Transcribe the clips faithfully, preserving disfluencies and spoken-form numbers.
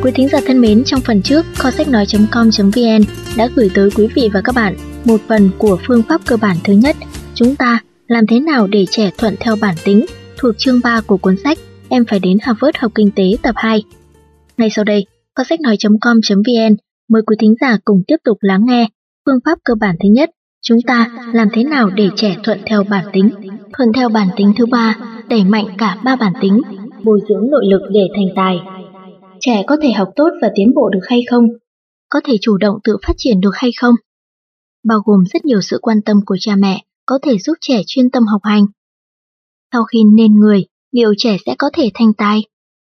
Quý thính giả thân mến, trong phần trước, kho sách nói chấm com chấm vn đã gửi tới quý vị và các bạn một phần của phương pháp cơ bản thứ nhất, chúng ta làm thế nào để trẻ thuận theo bản tính, thuộc chương ba của cuốn sách Em phải đến Harvard học kinh tế tập hai. Ngay sau đây, kho sách nói chấm com chấm vn mời quý thính giả cùng tiếp tục lắng nghe phương pháp cơ bản thứ nhất, chúng ta làm thế nào để trẻ thuận theo bản tính. Thuận theo bản tính thứ ba, đẩy mạnh cả ba bản tính, bồi dưỡng nội lực để thành tài. Trẻ có thể học tốt và tiến bộ được hay không? Có thể chủ động tự phát triển được hay không? Bao gồm rất nhiều sự quan tâm của cha mẹ có thể giúp trẻ chuyên tâm học hành. Sau khi nên người, liệu trẻ sẽ có thể thành tài?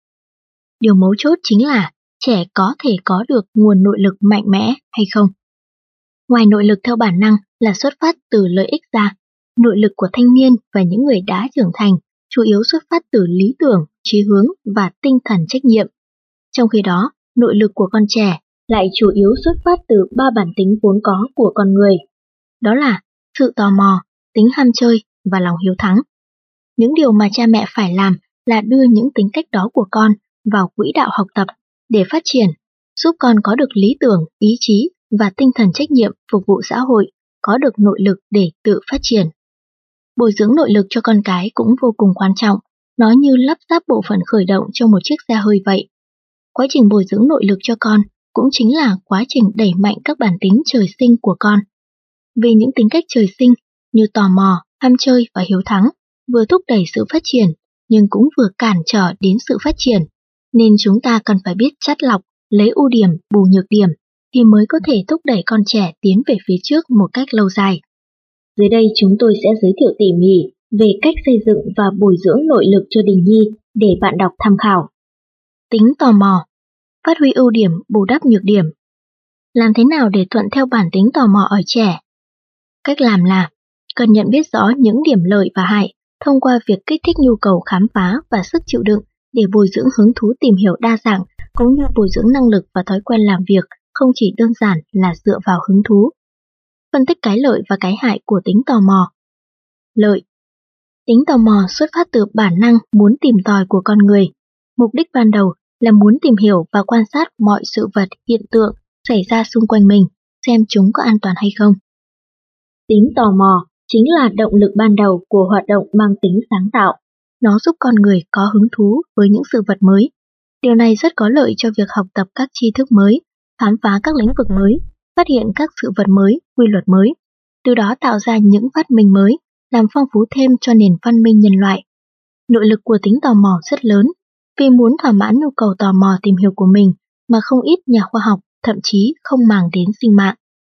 Điều mấu chốt chính là trẻ có thể có được nguồn nội lực mạnh mẽ hay không? Ngoài nội lực theo bản năng là xuất phát từ lợi ích ra, nội lực của thanh niên và những người đã trưởng thành chủ yếu xuất phát từ lý tưởng, chí hướng và tinh thần trách nhiệm. Trong khi đó, nội lực của con trẻ lại chủ yếu xuất phát từ ba bản tính vốn có của con người. Đó là sự tò mò, tính ham chơi và lòng hiếu thắng. Những điều mà cha mẹ phải làm là đưa những tính cách đó của con vào quỹ đạo học tập để phát triển, giúp con có được lý tưởng, ý chí và tinh thần trách nhiệm phục vụ xã hội, có được nội lực để tự phát triển. Bồi dưỡng nội lực cho con cái cũng vô cùng quan trọng, nó như lắp ráp bộ phận khởi động cho một chiếc xe hơi vậy. Quá trình bồi dưỡng nội lực cho con cũng chính là quá trình đẩy mạnh các bản tính trời sinh của con. Vì những tính cách trời sinh như tò mò, ham chơi và hiếu thắng vừa thúc đẩy sự phát triển nhưng cũng vừa cản trở đến sự phát triển, nên chúng ta cần phải biết chắt lọc, lấy ưu điểm, bù nhược điểm thì mới có thể thúc đẩy con trẻ tiến về phía trước một cách lâu dài. Dưới đây chúng tôi sẽ giới thiệu tỉ mỉ về cách xây dựng và bồi dưỡng nội lực cho Đình Nhi để bạn đọc tham khảo. Tính tò mò, phát huy ưu điểm, bù đắp nhược điểm. Làm thế nào để thuận theo bản tính tò mò ở trẻ? Cách làm là cần nhận biết rõ những điểm lợi và hại thông qua việc kích thích nhu cầu khám phá và sức chịu đựng để bồi dưỡng hứng thú tìm hiểu đa dạng, cũng như bồi dưỡng năng lực và thói quen làm việc không chỉ đơn giản là dựa vào hứng thú. Phân tích cái lợi và cái hại của tính tò mò. Lợi. Tính tò mò xuất phát từ bản năng muốn tìm tòi của con người. Mục đích ban đầu là muốn tìm hiểu và quan sát mọi sự vật, hiện tượng xảy ra xung quanh mình, xem chúng có an toàn hay không. Tính tò mò chính là động lực ban đầu của hoạt động mang tính sáng tạo. Nó giúp con người có hứng thú với những sự vật mới. Điều này rất có lợi cho việc học tập các tri thức mới, khám phá các lĩnh vực mới, phát hiện các sự vật mới, quy luật mới, từ đó tạo ra những phát minh mới, làm phong phú thêm cho nền văn minh nhân loại. Nội lực của tính tò mò rất lớn, vì muốn thỏa mãn nhu cầu tò mò tìm hiểu của mình mà không ít nhà khoa học thậm chí không màng đến sinh mạng.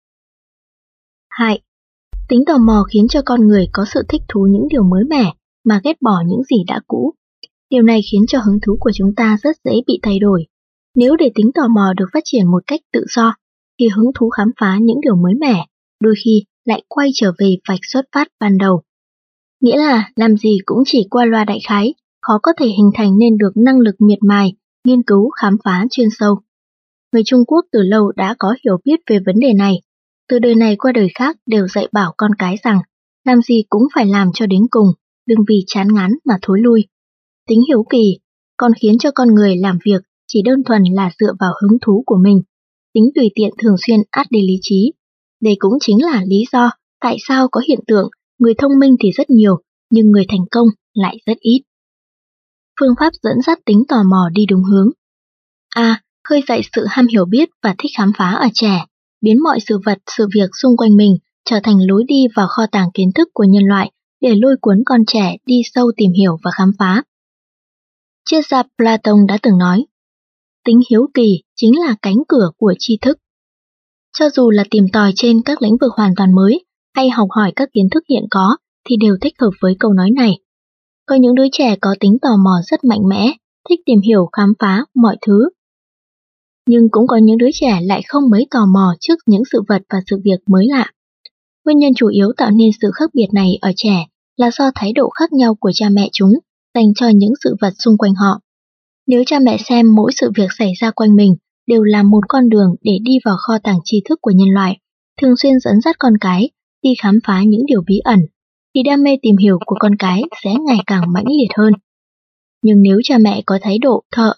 Hại. Tính tò mò khiến cho con người có sự thích thú những điều mới mẻ mà ghét bỏ những gì đã cũ. Điều này khiến cho hứng thú của chúng ta rất dễ bị thay đổi. Nếu để tính tò mò được phát triển một cách tự do, thì hứng thú khám phá những điều mới mẻ đôi khi lại quay trở về vạch xuất phát ban đầu. Nghĩa là làm gì cũng chỉ qua loa đại khái, khó có thể hình thành nên được năng lực miệt mài, nghiên cứu, khám phá chuyên sâu. Người Trung Quốc từ lâu đã có hiểu biết về vấn đề này. Từ đời này qua đời khác đều dạy bảo con cái rằng làm gì cũng phải làm cho đến cùng, đừng vì chán ngán mà thối lui. Tính hiếu kỳ còn khiến cho con người làm việc chỉ đơn thuần là dựa vào hứng thú của mình. Tính tùy tiện thường xuyên át đi lý trí. Đây cũng chính là lý do tại sao có hiện tượng người thông minh thì rất nhiều, nhưng người thành công lại rất ít. Phương pháp dẫn dắt tính tò mò đi đúng hướng. A. Khơi dậy sự ham hiểu biết và thích khám phá ở trẻ, biến mọi sự vật, sự việc xung quanh mình trở thành lối đi vào kho tàng kiến thức của nhân loại để lôi cuốn con trẻ đi sâu tìm hiểu và khám phá. Triết gia Platon đã từng nói, tính hiếu kỳ chính là cánh cửa của tri thức. Cho dù là tìm tòi trên các lĩnh vực hoàn toàn mới hay học hỏi các kiến thức hiện có thì đều thích hợp với câu nói này. Có những đứa trẻ có tính tò mò rất mạnh mẽ, thích tìm hiểu khám phá mọi thứ. Nhưng cũng có những đứa trẻ lại không mấy tò mò trước những sự vật và sự việc mới lạ. Nguyên nhân chủ yếu tạo nên sự khác biệt này ở trẻ là do thái độ khác nhau của cha mẹ chúng dành cho những sự vật xung quanh họ. Nếu cha mẹ xem mỗi sự việc xảy ra quanh mình đều là một con đường để đi vào kho tàng tri thức của nhân loại, thường xuyên dẫn dắt con cái đi khám phá những điều bí ẩn, thì đam mê tìm hiểu của con cái sẽ ngày càng mãnh liệt hơn. Nhưng nếu cha mẹ có thái độ thờ ơ,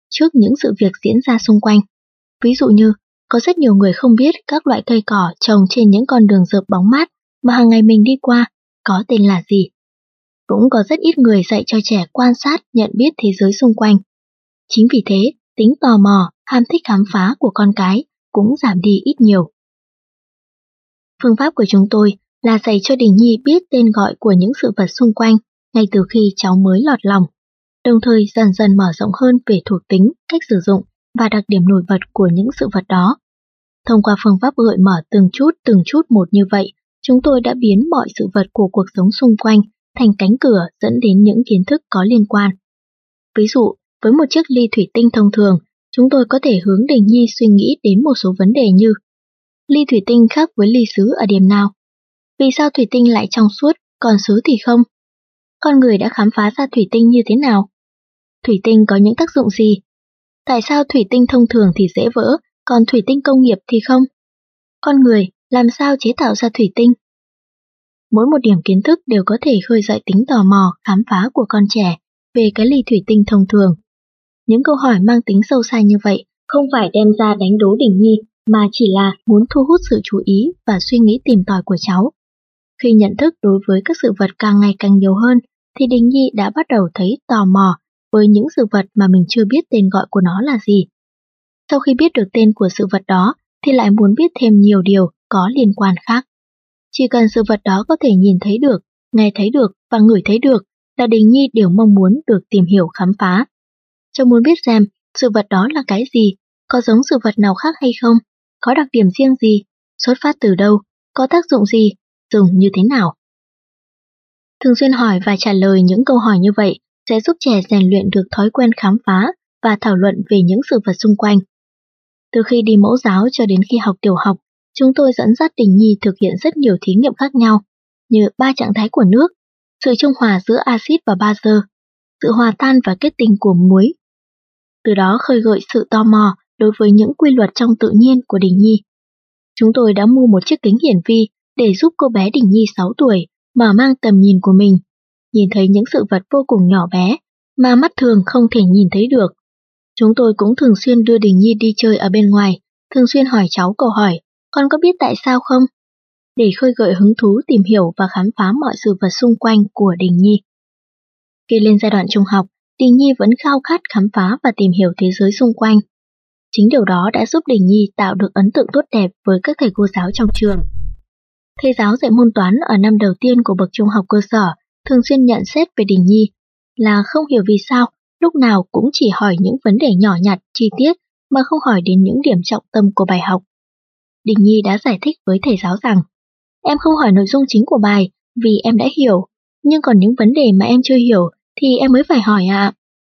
trước những sự việc diễn ra xung quanh. Ví dụ như, có rất nhiều người không biết các loại cây cỏ trồng trên những con đường rợp bóng mát mà hàng ngày mình đi qua có tên là gì. Cũng có rất ít người dạy cho trẻ quan sát, nhận biết thế giới xung quanh. Chính vì thế, tính tò mò, ham thích khám phá của con cái cũng giảm đi ít nhiều. Phương pháp của chúng tôi là dạy cho Đình Nhi biết tên gọi của những sự vật xung quanh ngay từ khi cháu mới lọt lòng, đồng thời dần dần mở rộng hơn về thuộc tính, cách sử dụng và đặc điểm nổi bật của những sự vật đó. Thông qua phương pháp gợi mở từng chút từng chút một như vậy, chúng tôi đã biến mọi sự vật của cuộc sống xung quanh thành cánh cửa dẫn đến những kiến thức có liên quan. Ví dụ, với một chiếc ly thủy tinh thông thường, chúng tôi có thể hướng Đình Nhi suy nghĩ đến một số vấn đề như: ly thủy tinh khác với ly sứ ở điểm nào? Vì sao thủy tinh lại trong suốt, còn sứ thì không? Con người đã khám phá ra thủy tinh như thế nào? Thủy tinh có những tác dụng gì? Tại sao thủy tinh thông thường thì dễ vỡ, còn thủy tinh công nghiệp thì không? Con người làm sao chế tạo ra thủy tinh? Mỗi một điểm kiến thức đều có thể khơi dậy tính tò mò, khám phá của con trẻ về cái ly thủy tinh thông thường. Những câu hỏi mang tính sâu xa như vậy không phải đem ra đánh đố Đình Nhi, mà chỉ là muốn thu hút sự chú ý và suy nghĩ tìm tòi của cháu. Khi nhận thức đối với các sự vật càng ngày càng nhiều hơn, thì Đình Nhi đã bắt đầu thấy tò mò với những sự vật mà mình chưa biết tên gọi của nó là gì. Sau khi biết được tên của sự vật đó, thì lại muốn biết thêm nhiều điều có liên quan khác. Chỉ cần sự vật đó có thể nhìn thấy được, nghe thấy được và ngửi thấy được là Đình Nhi đều mong muốn được tìm hiểu khám phá. Cháu muốn biết xem sự vật đó là cái gì, có giống sự vật nào khác hay không, có đặc điểm riêng gì, xuất phát từ đâu, có tác dụng gì, dùng như thế nào. Thường xuyên hỏi và trả lời những câu hỏi như vậy sẽ giúp trẻ rèn luyện được thói quen khám phá và thảo luận về những sự vật xung quanh. Từ khi đi mẫu giáo cho đến khi học tiểu học, chúng tôi dẫn dắt Đình Nhi thực hiện rất nhiều thí nghiệm khác nhau, như ba trạng thái của nước, sự trung hòa giữa axit và bazơ, sự hòa tan và kết tinh của muối. Từ đó khơi gợi sự tò mò đối với những quy luật trong tự nhiên của Đình Nhi. Chúng tôi đã mua một chiếc kính hiển vi để giúp cô bé Đình Nhi sáu tuổi mở mang tầm nhìn của mình, nhìn thấy những sự vật vô cùng nhỏ bé mà mắt thường không thể nhìn thấy được. Chúng tôi cũng thường xuyên đưa Đình Nhi đi chơi ở bên ngoài, thường xuyên hỏi cháu câu hỏi, con có biết tại sao không? Để khơi gợi hứng thú tìm hiểu và khám phá mọi sự vật xung quanh của Đình Nhi. Khi lên giai đoạn trung học, Đình Nhi vẫn khao khát khám phá và tìm hiểu thế giới xung quanh. Chính điều đó đã giúp Đình Nhi tạo được ấn tượng tốt đẹp với các thầy cô giáo trong trường. Thầy giáo dạy môn toán ở năm đầu tiên của bậc trung học cơ sở thường xuyên nhận xét về Đình Nhi là không hiểu vì sao lúc nào cũng chỉ hỏi những vấn đề nhỏ nhặt, chi tiết mà không hỏi đến những điểm trọng tâm của bài học. Đình Nhi đã giải thích với thầy giáo rằng, em không hỏi nội dung chính của bài vì em đã hiểu, nhưng còn những vấn đề mà em chưa hiểu thì em mới phải hỏi ạ.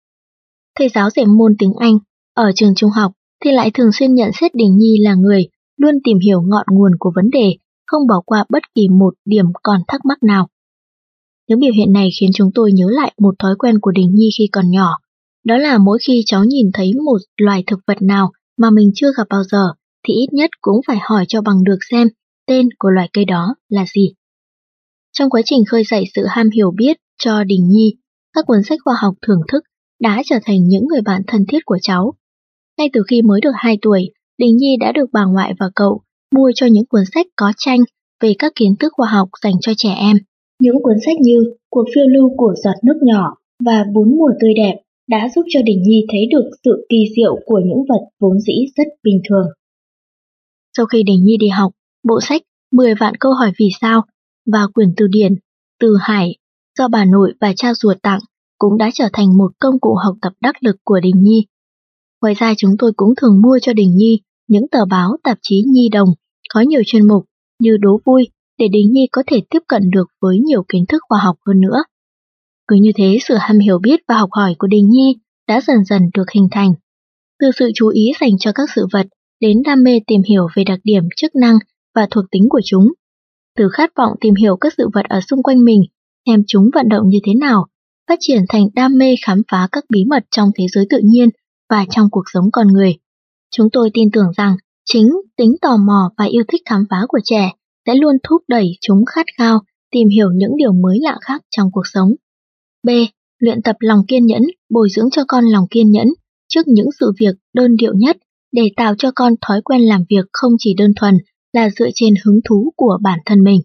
Thầy giáo dạy môn tiếng Anh ở trường trung học thì lại thường xuyên nhận xét Đình Nhi là người luôn tìm hiểu ngọn nguồn của vấn đề, không bỏ qua bất kỳ một điểm còn thắc mắc nào. Những biểu hiện này khiến chúng tôi nhớ lại một thói quen của Đình Nhi khi còn nhỏ, đó là mỗi khi cháu nhìn thấy một loài thực vật nào mà mình chưa gặp bao giờ thì ít nhất cũng phải hỏi cho bằng được xem tên của loài cây đó là gì. Trong quá trình khơi dậy sự ham hiểu biết cho Đình Nhi, các cuốn sách khoa học thưởng thức đã trở thành những người bạn thân thiết của cháu. Ngay từ khi mới được hai tuổi, Đình Nhi đã được bà ngoại và cậu mua cho những cuốn sách có tranh về các kiến thức khoa học dành cho trẻ em. Những cuốn sách như Cuộc phiêu lưu của giọt nước nhỏ và Bốn mùa tươi đẹp đã giúp cho Đình Nhi thấy được sự kỳ diệu của những vật vốn dĩ rất bình thường. Sau khi Đình Nhi đi học, bộ sách mười vạn câu hỏi vì sao và quyển từ điển Từ Hải do bà nội và cha ruột tặng cũng đã trở thành một công cụ học tập đắc lực của Đình Nhi. Ngoài ra chúng tôi cũng thường mua cho Đình Nhi những tờ báo tạp chí nhi đồng có nhiều chuyên mục như đố vui để Đình Nhi có thể tiếp cận được với nhiều kiến thức khoa học hơn nữa. Cứ như thế, sự ham hiểu biết và học hỏi của Đình Nhi đã dần dần được hình thành. Từ sự chú ý dành cho các sự vật đến đam mê tìm hiểu về đặc điểm, chức năng và thuộc tính của chúng. Từ khát vọng tìm hiểu các sự vật ở xung quanh mình, xem chúng vận động như thế nào, phát triển thành đam mê khám phá các bí mật trong thế giới tự nhiên và trong cuộc sống con người. Chúng tôi tin tưởng rằng chính tính tò mò và yêu thích khám phá của trẻ sẽ luôn thúc đẩy chúng khát khao tìm hiểu những điều mới lạ khác trong cuộc sống. B. Luyện tập lòng kiên nhẫn, bồi dưỡng cho con lòng kiên nhẫn trước những sự việc đơn điệu nhất để tạo cho con thói quen làm việc không chỉ đơn thuần là dựa trên hứng thú của bản thân mình.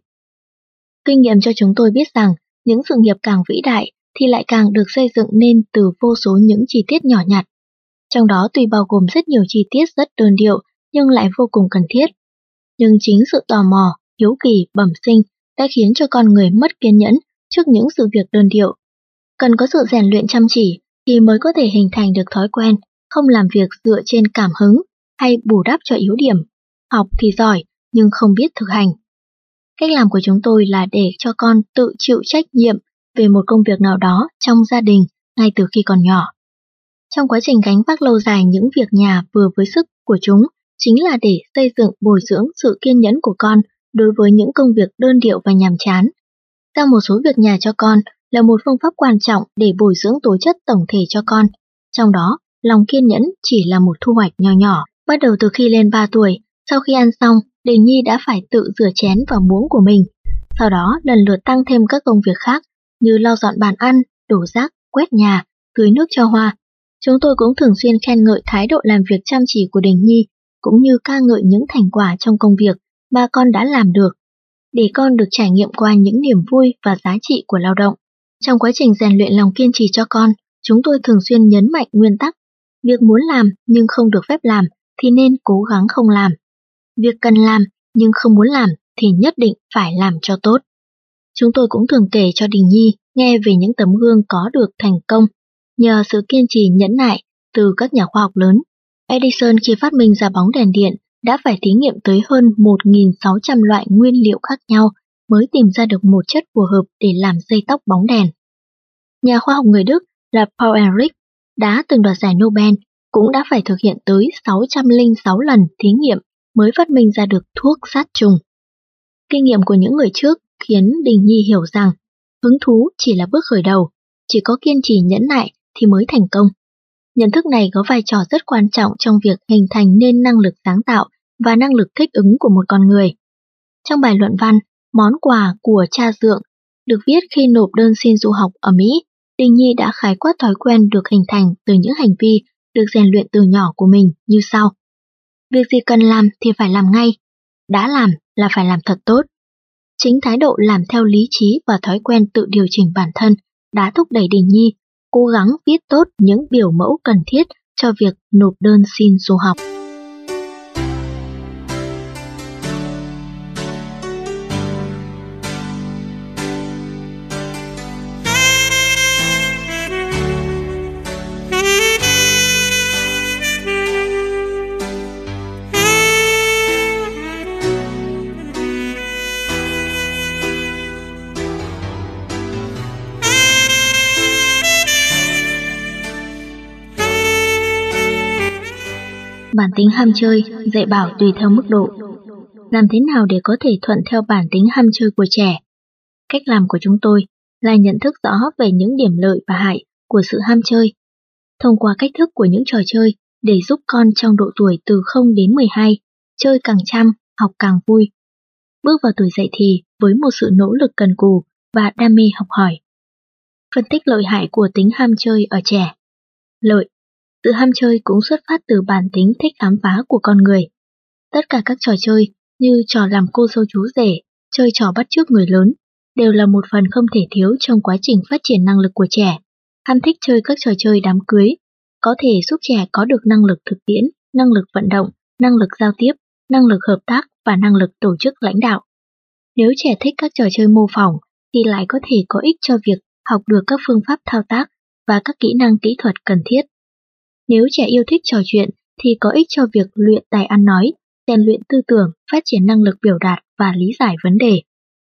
Kinh nghiệm cho chúng tôi biết rằng những sự nghiệp càng vĩ đại thì lại càng được xây dựng nên từ vô số những chi tiết nhỏ nhặt. Trong đó tuy bao gồm rất nhiều chi tiết rất đơn điệu nhưng lại vô cùng cần thiết. Nhưng chính sự tò mò, hiếu kỳ, bẩm sinh đã khiến cho con người mất kiên nhẫn trước những sự việc đơn điệu. Cần có sự rèn luyện chăm chỉ thì mới có thể hình thành được thói quen, không làm việc dựa trên cảm hứng hay bù đắp cho yếu điểm. Học thì giỏi nhưng không biết thực hành. Cách làm của chúng tôi là để cho con tự chịu trách nhiệm về một công việc nào đó trong gia đình ngay từ khi còn nhỏ. Trong quá trình gánh vác lâu dài những việc nhà vừa với sức của chúng chính là để xây dựng bồi dưỡng sự kiên nhẫn của con đối với những công việc đơn điệu và nhàm chán. Giao một số việc nhà cho con là một phương pháp quan trọng để bồi dưỡng tố chất tổng thể cho con. Trong đó, lòng kiên nhẫn chỉ là một thu hoạch nhỏ nhỏ. Bắt đầu từ khi lên ba tuổi, sau khi ăn xong, Đình Nhi đã phải tự rửa chén và muỗng của mình. Sau đó lần lượt tăng thêm các công việc khác như lau dọn bàn ăn, đổ rác, quét nhà, tưới nước cho hoa. Chúng tôi cũng thường xuyên khen ngợi thái độ làm việc chăm chỉ của Đình Nhi, cũng như ca ngợi những thành quả trong công việc mà con đã làm được, để con được trải nghiệm qua những niềm vui và giá trị của lao động. Trong quá trình rèn luyện lòng kiên trì cho con, chúng tôi thường xuyên nhấn mạnh nguyên tắc: việc muốn làm nhưng không được phép làm thì nên cố gắng không làm. Việc cần làm nhưng không muốn làm thì nhất định phải làm cho tốt. Chúng tôi cũng thường kể cho Đình Nhi nghe về những tấm gương có được thành công nhờ sự kiên trì nhẫn nại từ các nhà khoa học lớn. Edison khi phát minh ra bóng đèn điện đã phải thí nghiệm tới hơn một nghìn sáu trăm loại nguyên liệu khác nhau mới tìm ra được một chất phù hợp để làm dây tóc bóng đèn. Nhà khoa học người Đức là Paul Ehrlich đã từng đoạt giải Nobel cũng đã phải thực hiện tới sáu trăm lẻ sáu lần thí nghiệm mới phát minh ra được thuốc sát trùng. Kinh nghiệm của những người trước khiến Đình Nhi hiểu rằng hứng thú chỉ là bước khởi đầu, chỉ có kiên trì nhẫn nại thì mới thành công. Nhận thức này có vai trò rất quan trọng trong việc hình thành nên năng lực sáng tạo và năng lực thích ứng của một con người. Trong bài luận văn Món quà của cha dượng được viết khi nộp đơn xin du học ở Mỹ, Đình Nhi đã khái quát thói quen được hình thành từ những hành vi được rèn luyện từ nhỏ của mình như sau. Việc gì cần làm thì phải làm ngay, đã làm là phải làm thật tốt. Chính thái độ làm theo lý trí và thói quen tự điều chỉnh bản thân đã thúc đẩy Đình Nhi cố gắng viết tốt những biểu mẫu cần thiết cho việc nộp đơn xin du học. Bản tính ham chơi, dạy bảo tùy theo mức độ. Làm thế nào để có thể thuận theo bản tính ham chơi của trẻ? Cách làm của chúng tôi là nhận thức rõ về những điểm lợi và hại của sự ham chơi, thông qua cách thức của những trò chơi để giúp con trong độ tuổi từ không đến mười hai, chơi càng chăm, học càng vui. Bước vào tuổi dậy thì với một sự nỗ lực cần cù và đam mê học hỏi. Phân tích lợi hại của tính ham chơi ở trẻ. Lợi. Sự ham chơi cũng xuất phát từ bản tính thích khám phá của con người. Tất cả các trò chơi như trò làm cô dâu chú rể, chơi trò bắt chước người lớn, đều là một phần không thể thiếu trong quá trình phát triển năng lực của trẻ. Ham thích chơi các trò chơi đám cưới có thể giúp trẻ có được năng lực thực tiễn, năng lực vận động, năng lực giao tiếp, năng lực hợp tác và năng lực tổ chức lãnh đạo. Nếu trẻ thích các trò chơi mô phỏng thì lại có thể có ích cho việc học được các phương pháp thao tác và các kỹ năng kỹ thuật cần thiết. Nếu trẻ yêu thích trò chuyện thì có ích cho việc luyện tài ăn nói, rèn luyện tư tưởng, phát triển năng lực biểu đạt và lý giải vấn đề.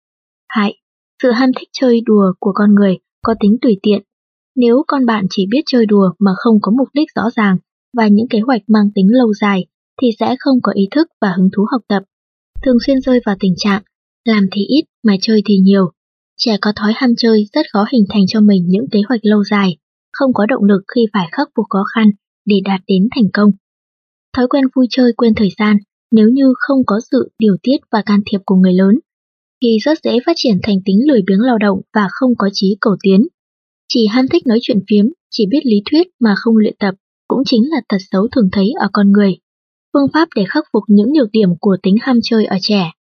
Hại. Sự ham thích chơi đùa của con người có tính tùy tiện. Nếu con bạn chỉ biết chơi đùa mà không có mục đích rõ ràng và những kế hoạch mang tính lâu dài thì sẽ không có ý thức và hứng thú học tập. Thường xuyên rơi vào tình trạng làm thì ít mà chơi thì nhiều. Trẻ có thói ham chơi rất khó hình thành cho mình những kế hoạch lâu dài, không có động lực khi phải khắc phục khó khăn để đạt đến thành công. Thói quen vui chơi quên thời gian nếu như không có sự điều tiết và can thiệp của người lớn, thì rất dễ phát triển thành tính lười biếng lao động và không có chí cầu tiến. Chỉ ham thích nói chuyện phiếm, chỉ biết lý thuyết mà không luyện tập, cũng chính là tật xấu thường thấy ở con người. Phương pháp để khắc phục những nhược điểm của tính ham chơi ở trẻ.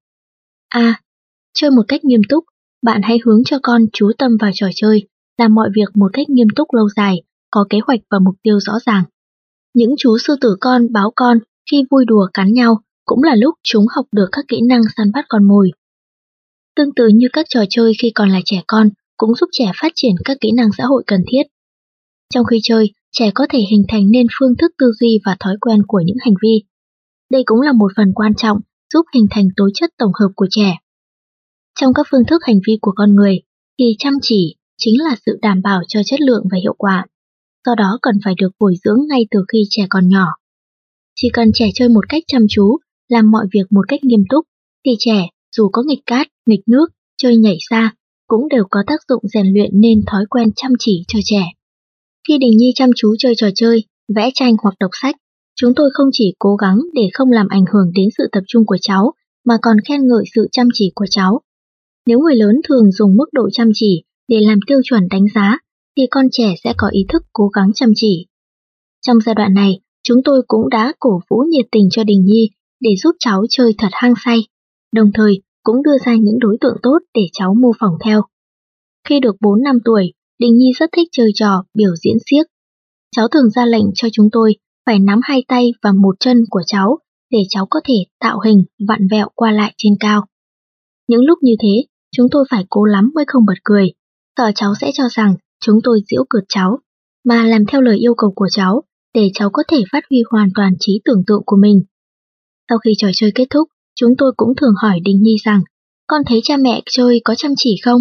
A. Chơi một cách nghiêm túc. Bạn hãy hướng cho con chú tâm vào trò chơi, làm mọi việc một cách nghiêm túc lâu dài, có kế hoạch và mục tiêu rõ ràng. Những chú sư tử con, báo con khi vui đùa cắn nhau cũng là lúc chúng học được các kỹ năng săn bắt con mồi. Tương tự như các trò chơi khi còn là trẻ con cũng giúp trẻ phát triển các kỹ năng xã hội cần thiết. Trong khi chơi, trẻ có thể hình thành nên phương thức tư duy và thói quen của những hành vi. Đây cũng là một phần quan trọng giúp hình thành tố chất tổng hợp của trẻ. Trong các phương thức hành vi của con người, thì chăm chỉ chính là sự đảm bảo cho chất lượng và hiệu quả. Do đó cần phải được bồi dưỡng ngay từ khi trẻ còn nhỏ. Chỉ cần trẻ chơi một cách chăm chú, làm mọi việc một cách nghiêm túc, thì trẻ, dù có nghịch cát, nghịch nước, chơi nhảy xa, cũng đều có tác dụng rèn luyện nên thói quen chăm chỉ cho trẻ. Khi Đình Nhi chăm chú chơi trò chơi, vẽ tranh hoặc đọc sách, chúng tôi không chỉ cố gắng để không làm ảnh hưởng đến sự tập trung của cháu, mà còn khen ngợi sự chăm chỉ của cháu. Nếu người lớn thường dùng mức độ chăm chỉ để làm tiêu chuẩn đánh giá, thì con trẻ sẽ có ý thức cố gắng chăm chỉ. Trong giai đoạn này, chúng tôi cũng đã cổ vũ nhiệt tình cho Đình Nhi để giúp cháu chơi thật hăng say, đồng thời cũng đưa ra những đối tượng tốt để cháu mô phỏng theo. Khi được bốn năm tuổi, Đình Nhi rất thích chơi trò biểu diễn xiếc. Cháu thường ra lệnh cho chúng tôi phải nắm hai tay và một chân của cháu để cháu có thể tạo hình vặn vẹo qua lại trên cao. Những lúc như thế, chúng tôi phải cố lắm mới không bật cười, sợ cháu sẽ cho rằng chúng tôi giễu cợt cháu, mà làm theo lời yêu cầu của cháu để cháu có thể phát huy hoàn toàn trí tưởng tượng của mình. Sau khi trò chơi kết thúc, chúng tôi cũng thường hỏi Đình Nhi rằng, con thấy cha mẹ chơi có chăm chỉ không?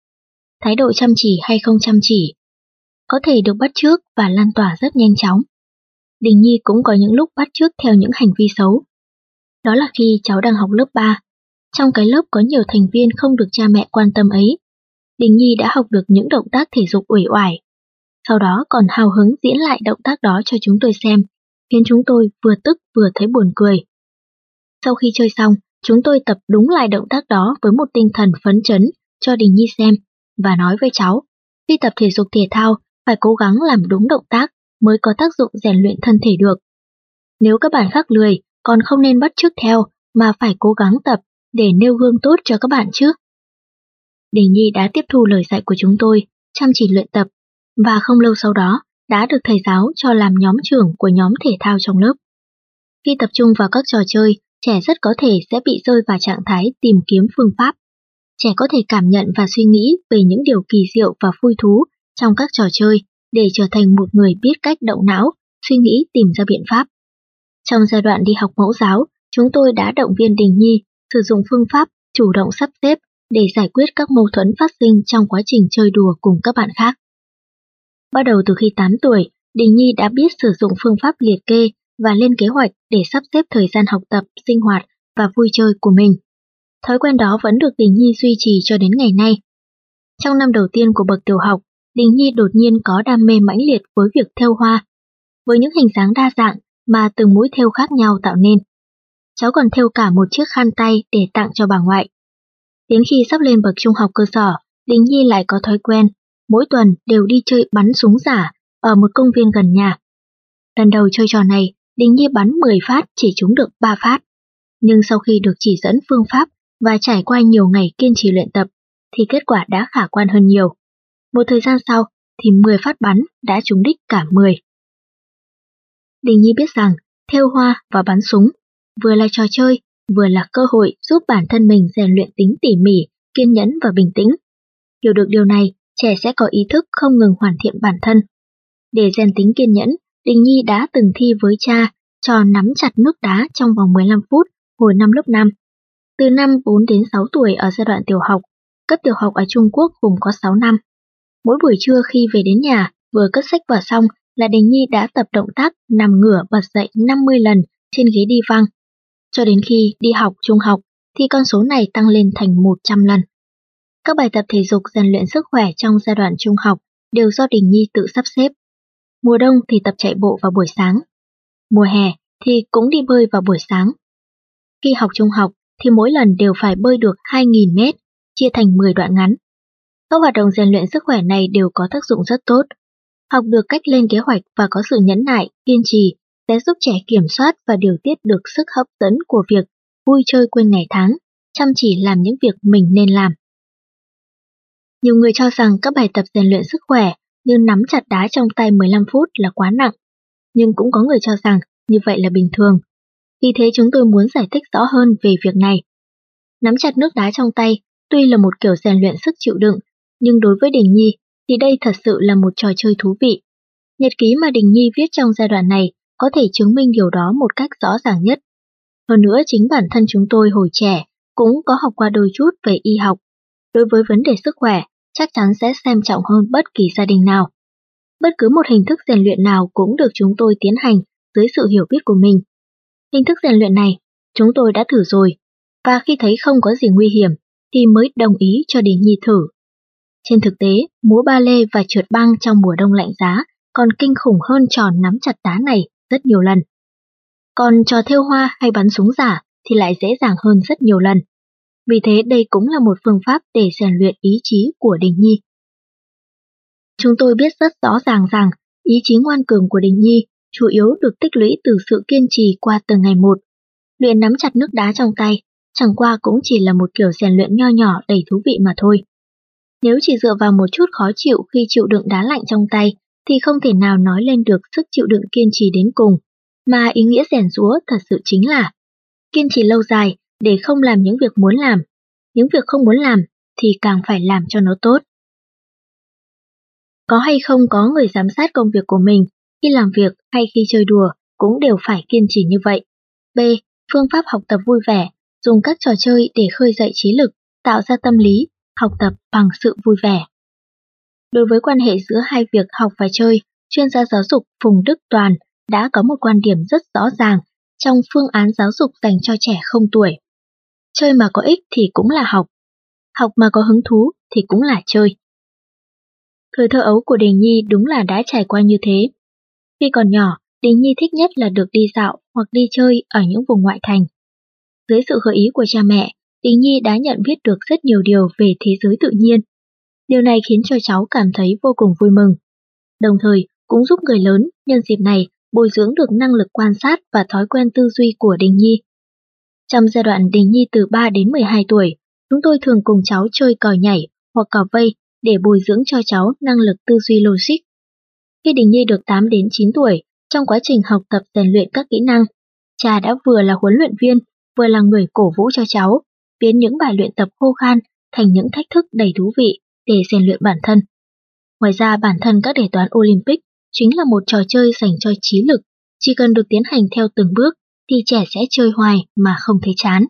Thái độ chăm chỉ hay không chăm chỉ có thể được bắt chước và lan tỏa rất nhanh chóng. Đình Nhi cũng có những lúc bắt chước theo những hành vi xấu. Đó là khi cháu đang học lớp ba. Trong cái lớp có nhiều thành viên không được cha mẹ quan tâm ấy, Đình Nhi đã học được những động tác thể dục uể oải. Sau đó còn hào hứng diễn lại động tác đó cho chúng tôi xem, khiến chúng tôi vừa tức vừa thấy buồn cười. Sau khi chơi xong, chúng tôi tập đúng lại động tác đó với một tinh thần phấn chấn cho Đình Nhi xem, và nói với cháu, khi tập thể dục thể thao phải cố gắng làm đúng động tác mới có tác dụng rèn luyện thân thể được. Nếu các bạn khác lười, còn không nên bắt chước theo mà phải cố gắng tập để nêu gương tốt cho các bạn chứ. Đình Nhi đã tiếp thu lời dạy của chúng tôi, chăm chỉ luyện tập, và không lâu sau đó đã được thầy giáo cho làm nhóm trưởng của nhóm thể thao trong lớp. Khi tập trung vào các trò chơi, trẻ rất có thể sẽ bị rơi vào trạng thái tìm kiếm phương pháp. Trẻ có thể cảm nhận và suy nghĩ về những điều kỳ diệu và vui thú trong các trò chơi để trở thành một người biết cách động não, suy nghĩ tìm ra biện pháp. Trong giai đoạn đi học mẫu giáo, chúng tôi đã động viên Đình Nhi sử dụng phương pháp chủ động sắp xếp để giải quyết các mâu thuẫn phát sinh trong quá trình chơi đùa cùng các bạn khác. Bắt đầu từ khi tám tuổi, Đình Nhi đã biết sử dụng phương pháp liệt kê và lên kế hoạch để sắp xếp thời gian học tập, sinh hoạt và vui chơi của mình. Thói quen đó vẫn được Đình Nhi duy trì cho đến ngày nay. Trong năm đầu tiên của bậc tiểu học, Đình Nhi đột nhiên có đam mê mãnh liệt với việc thêu hoa, với những hình dáng đa dạng mà từng mũi thêu khác nhau tạo nên. Cháu còn thêu cả một chiếc khăn tay để tặng cho bà ngoại. Đến khi sắp lên bậc trung học cơ sở, Đình Nhi lại có thói quen, mỗi tuần đều đi chơi bắn súng giả ở một công viên gần nhà. Lần đầu chơi trò này, Đình Nhi bắn mười phát chỉ trúng được ba phát. Nhưng sau khi được chỉ dẫn phương pháp và trải qua nhiều ngày kiên trì luyện tập, thì kết quả đã khả quan hơn nhiều. Một thời gian sau, thì mười phát bắn đã trúng đích cả mười. Đình Nhi biết rằng, thêu hoa và bắn súng vừa là trò chơi, vừa là cơ hội giúp bản thân mình rèn luyện tính tỉ mỉ, kiên nhẫn và bình tĩnh. Hiểu được điều này, trẻ sẽ có ý thức không ngừng hoàn thiện bản thân. Để rèn tính kiên nhẫn, Đình Nhi đã từng thi với cha trò nắm chặt nước đá trong vòng mười lăm phút hồi năm lớp năm. Từ năm bốn đến sáu tuổi ở giai đoạn tiểu học, cấp tiểu học ở Trung Quốc gồm có sáu năm. Mỗi buổi trưa khi về đến nhà, vừa cất sách vở xong là Đình Nhi đã tập động tác nằm ngửa bật dậy năm mươi lần trên ghế đi văng. Cho đến khi đi học trung học thì con số này tăng lên thành một trăm lần. Các bài tập thể dục rèn luyện sức khỏe trong giai đoạn trung học đều do Đình Nhi tự sắp xếp. Mùa đông thì tập chạy bộ vào buổi sáng. Mùa hè thì cũng đi bơi vào buổi sáng. Khi học trung học thì mỗi lần đều phải bơi được hai nghìn mét, chia thành mười đoạn ngắn. Các hoạt động rèn luyện sức khỏe này đều có tác dụng rất tốt. Học được cách lên kế hoạch và có sự nhẫn nại, kiên trì sẽ giúp trẻ kiểm soát và điều tiết được sức hấp dẫn của việc vui chơi quên ngày tháng, chăm chỉ làm những việc mình nên làm. Nhiều người cho rằng các bài tập rèn luyện sức khỏe như nắm chặt đá trong tay mười lăm phút là quá nặng, nhưng cũng có người cho rằng như vậy là bình thường. Vì thế chúng tôi muốn giải thích rõ hơn về việc này. Nắm chặt nước đá trong tay tuy là một kiểu rèn luyện sức chịu đựng, nhưng đối với Đình Nhi thì đây thật sự là một trò chơi thú vị. Nhật ký mà Đình Nhi viết trong giai đoạn này có thể chứng minh điều đó một cách rõ ràng nhất. Hơn nữa chính bản thân chúng tôi hồi trẻ cũng có học qua đôi chút về y học. Đối với vấn đề sức khỏe, chắc chắn sẽ xem trọng hơn bất kỳ gia đình nào. Bất cứ một hình thức rèn luyện nào cũng được chúng tôi tiến hành dưới sự hiểu biết của mình. Hình thức rèn luyện này, chúng tôi đã thử rồi, và khi thấy không có gì nguy hiểm thì mới đồng ý cho Đình Nhi thử. Trên thực tế, múa ba lê và trượt băng trong mùa đông lạnh giá còn kinh khủng hơn trò nắm chặt đá này rất nhiều lần. Còn trò thêu hoa hay bắn súng giả thì lại dễ dàng hơn rất nhiều lần. Vì thế đây cũng là một phương pháp để rèn luyện ý chí của Đình Nhi. Chúng tôi biết rất rõ ràng rằng ý chí ngoan cường của Đình Nhi chủ yếu được tích lũy từ sự kiên trì qua từng ngày một. Luyện nắm chặt nước đá trong tay chẳng qua cũng chỉ là một kiểu rèn luyện nho nhỏ đầy thú vị mà thôi. Nếu chỉ dựa vào một chút khó chịu khi chịu đựng đá lạnh trong tay thì không thể nào nói lên được sức chịu đựng kiên trì đến cùng, mà ý nghĩa rèn giũa thật sự chính là kiên trì lâu dài để không làm những việc muốn làm, những việc không muốn làm thì càng phải làm cho nó tốt. Có hay không có người giám sát công việc của mình khi làm việc hay khi chơi đùa cũng đều phải kiên trì như vậy. B. Phương pháp học tập vui vẻ, dùng các trò chơi để khơi dậy trí lực, tạo ra tâm lý, học tập bằng sự vui vẻ. Đối với quan hệ giữa hai việc học và chơi, chuyên gia giáo dục Phùng Đức Toàn đã có một quan điểm rất rõ ràng trong phương án giáo dục dành cho trẻ không tuổi. Chơi mà có ích thì cũng là học, học mà có hứng thú thì cũng là chơi. Thời thơ ấu của Đình Nhi đúng là đã trải qua như thế. Khi còn nhỏ, Đình Nhi thích nhất là được đi dạo hoặc đi chơi ở những vùng ngoại thành. Dưới sự gợi ý của cha mẹ, Đình Nhi đã nhận biết được rất nhiều điều về thế giới tự nhiên. Điều này khiến cho cháu cảm thấy vô cùng vui mừng. Đồng thời, cũng giúp người lớn nhân dịp này bồi dưỡng được năng lực quan sát và thói quen tư duy của Đình Nhi. Trong giai đoạn Đình Nhi từ ba đến mười hai tuổi, chúng tôi thường cùng cháu chơi cò nhảy hoặc cò vây để bồi dưỡng cho cháu năng lực tư duy logic. Khi Đình Nhi được tám đến chín tuổi, trong quá trình học tập rèn luyện các kỹ năng, cha đã vừa là huấn luyện viên, vừa là người cổ vũ cho cháu, biến những bài luyện tập khô khan thành những thách thức đầy thú vị để rèn luyện bản thân. Ngoài ra, bản thân các đề toán Olympic chính là một trò chơi dành cho trí lực, chỉ cần được tiến hành theo từng bước thì trẻ sẽ chơi hoài mà không thấy chán.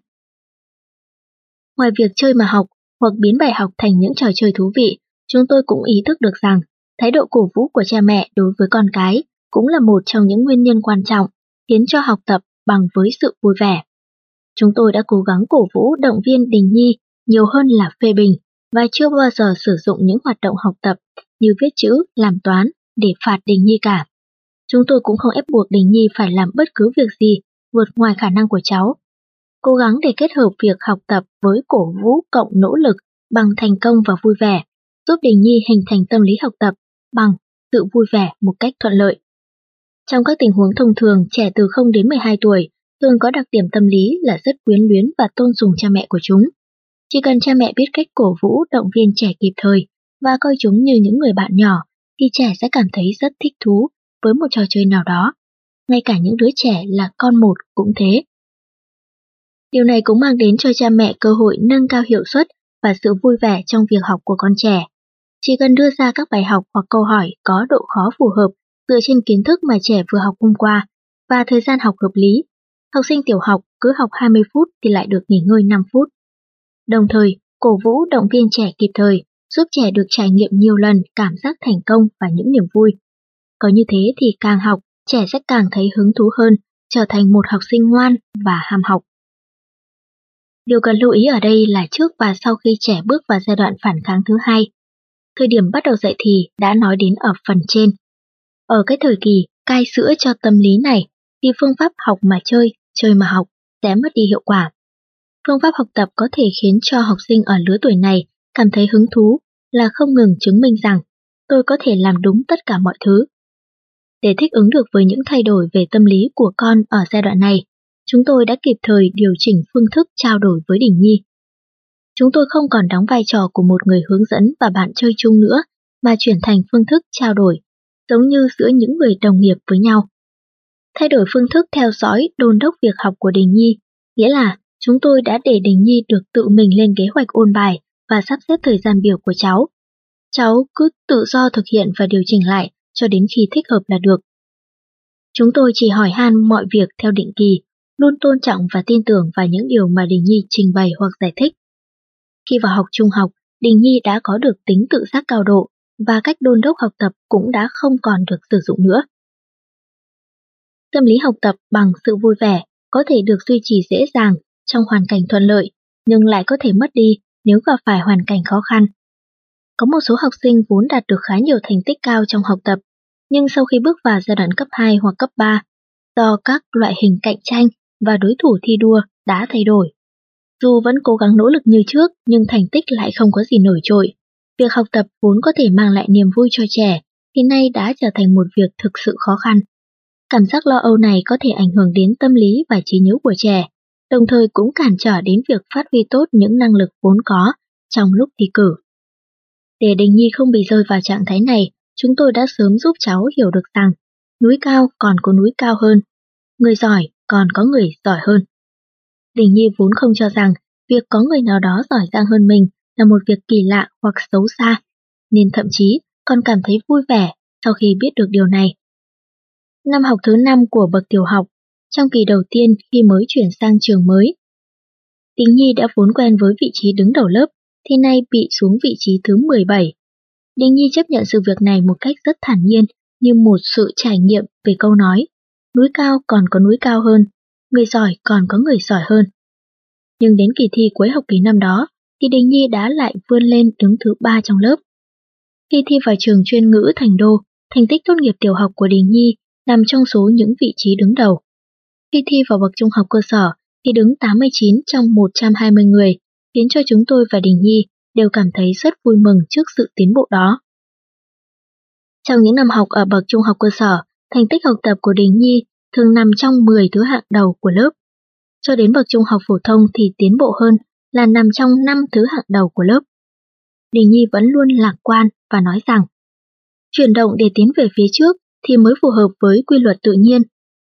Ngoài việc chơi mà học hoặc biến bài học thành những trò chơi thú vị, chúng tôi cũng ý thức được rằng thái độ cổ vũ của cha mẹ đối với con cái cũng là một trong những nguyên nhân quan trọng khiến cho học tập bằng với sự vui vẻ. Chúng tôi đã cố gắng cổ vũ động viên Đình Nhi nhiều hơn là phê bình và chưa bao giờ sử dụng những hoạt động học tập như viết chữ, làm toán để phạt Đình Nhi cả. Chúng tôi cũng không ép buộc Đình Nhi phải làm bất cứ việc gì vượt ngoài khả năng của cháu. Cố gắng để kết hợp việc học tập với cổ vũ cộng nỗ lực bằng thành công và vui vẻ, giúp Đình Nhi hình thành tâm lý học tập bằng sự vui vẻ một cách thuận lợi. Trong các tình huống thông thường, trẻ từ không đến mười hai tuổi thường có đặc điểm tâm lý là rất quyến luyến và tôn sùng cha mẹ của chúng. Chỉ cần cha mẹ biết cách cổ vũ, động viên trẻ kịp thời và coi chúng như những người bạn nhỏ, thì trẻ sẽ cảm thấy rất thích thú với một trò chơi nào đó. Ngay cả những đứa trẻ là con một cũng thế. Điều này cũng mang đến cho cha mẹ cơ hội nâng cao hiệu suất và sự vui vẻ trong việc học của con trẻ. Chỉ cần đưa ra các bài học hoặc câu hỏi có độ khó phù hợp dựa trên kiến thức mà trẻ vừa học hôm qua và thời gian học hợp lý. Học sinh tiểu học cứ học hai mươi phút thì lại được nghỉ ngơi năm phút. Đồng thời, cổ vũ động viên trẻ kịp thời, giúp trẻ được trải nghiệm nhiều lần cảm giác thành công và những niềm vui. Có như thế thì càng học, trẻ sẽ càng thấy hứng thú hơn, trở thành một học sinh ngoan và ham học. Điều cần lưu ý ở đây là trước và sau khi trẻ bước vào giai đoạn phản kháng thứ hai. Thời điểm bắt đầu dậy thì đã nói đến ở phần trên. Ở cái thời kỳ cai sữa cho tâm lý này, thì phương pháp học mà chơi, chơi mà học sẽ mất đi hiệu quả. Phương pháp học tập có thể khiến cho học sinh ở lứa tuổi này cảm thấy hứng thú là không ngừng chứng minh rằng tôi có thể làm đúng tất cả mọi thứ. Để thích ứng được với những thay đổi về tâm lý của con ở giai đoạn này, chúng tôi đã kịp thời điều chỉnh phương thức trao đổi với Đình Nhi. Chúng tôi không còn đóng vai trò của một người hướng dẫn và bạn chơi chung nữa, mà chuyển thành phương thức trao đổi, giống như giữa những người đồng nghiệp với nhau. Thay đổi phương thức theo dõi, đôn đốc việc học của Đình Nhi, nghĩa là chúng tôi đã để Đình Nhi được tự mình lên kế hoạch ôn bài và sắp xếp thời gian biểu của cháu. Cháu cứ tự do thực hiện và điều chỉnh lại cho đến khi thích hợp là được. Chúng tôi chỉ hỏi han mọi việc theo định kỳ, luôn tôn trọng và tin tưởng vào những điều mà Đình Nhi trình bày hoặc giải thích. Khi vào học trung học, Đình Nhi đã có được tính tự giác cao độ và cách đôn đốc học tập cũng đã không còn được sử dụng nữa. Tâm lý học tập bằng sự vui vẻ có thể được duy trì dễ dàng trong hoàn cảnh thuận lợi, nhưng lại có thể mất đi nếu gặp phải hoàn cảnh khó khăn. Có một số học sinh vốn đạt được khá nhiều thành tích cao trong học tập, nhưng sau khi bước vào giai đoạn cấp hai hoặc cấp ba, do các loại hình cạnh tranh và đối thủ thi đua đã thay đổi. Dù vẫn cố gắng nỗ lực như trước, nhưng thành tích lại không có gì nổi trội. Việc học tập vốn có thể mang lại niềm vui cho trẻ, thì nay đã trở thành một việc thực sự khó khăn. Cảm giác lo âu này có thể ảnh hưởng đến tâm lý và trí nhớ của trẻ, đồng thời cũng cản trở đến việc phát huy tốt những năng lực vốn có trong lúc thi cử. Để Đình Nhi không bị rơi vào trạng thái này, chúng tôi đã sớm giúp cháu hiểu được rằng núi cao còn có núi cao hơn, người giỏi còn có người giỏi hơn. Đình Nhi vốn không cho rằng việc có người nào đó giỏi giang hơn mình là một việc kỳ lạ hoặc xấu xa, nên thậm chí còn cảm thấy vui vẻ sau khi biết được điều này. Năm học thứ năm của bậc tiểu học, trong kỳ đầu tiên khi mới chuyển sang trường mới, Đình Nhi đã vốn quen với vị trí đứng đầu lớp, thì nay bị xuống vị trí thứ mười bảy. Đình Nhi chấp nhận sự việc này một cách rất thản nhiên, như một sự trải nghiệm về câu nói, núi cao còn có núi cao hơn, người giỏi còn có người giỏi hơn. Nhưng đến kỳ thi cuối học kỳ năm đó, thì Đình Nhi đã lại vươn lên đứng thứ ba trong lớp. Khi thi vào trường chuyên ngữ Thành Đô, thành tích tốt nghiệp tiểu học của Đình Nhi nằm trong số những vị trí đứng đầu. Khi thi vào bậc trung học cơ sở thì đứng tám mươi chín trong một trăm hai mươi người, khiến cho chúng tôi và Đình Nhi đều cảm thấy rất vui mừng trước sự tiến bộ đó. Trong những năm học ở bậc trung học cơ sở, thành tích học tập của Đình Nhi thường nằm trong mười thứ hạng đầu của lớp. Cho đến bậc trung học phổ thông thì tiến bộ hơn là nằm trong năm thứ hạng đầu của lớp. Đình Nhi vẫn luôn lạc quan và nói rằng chuyển động để tiến về phía trước thì mới phù hợp với quy luật tự nhiên.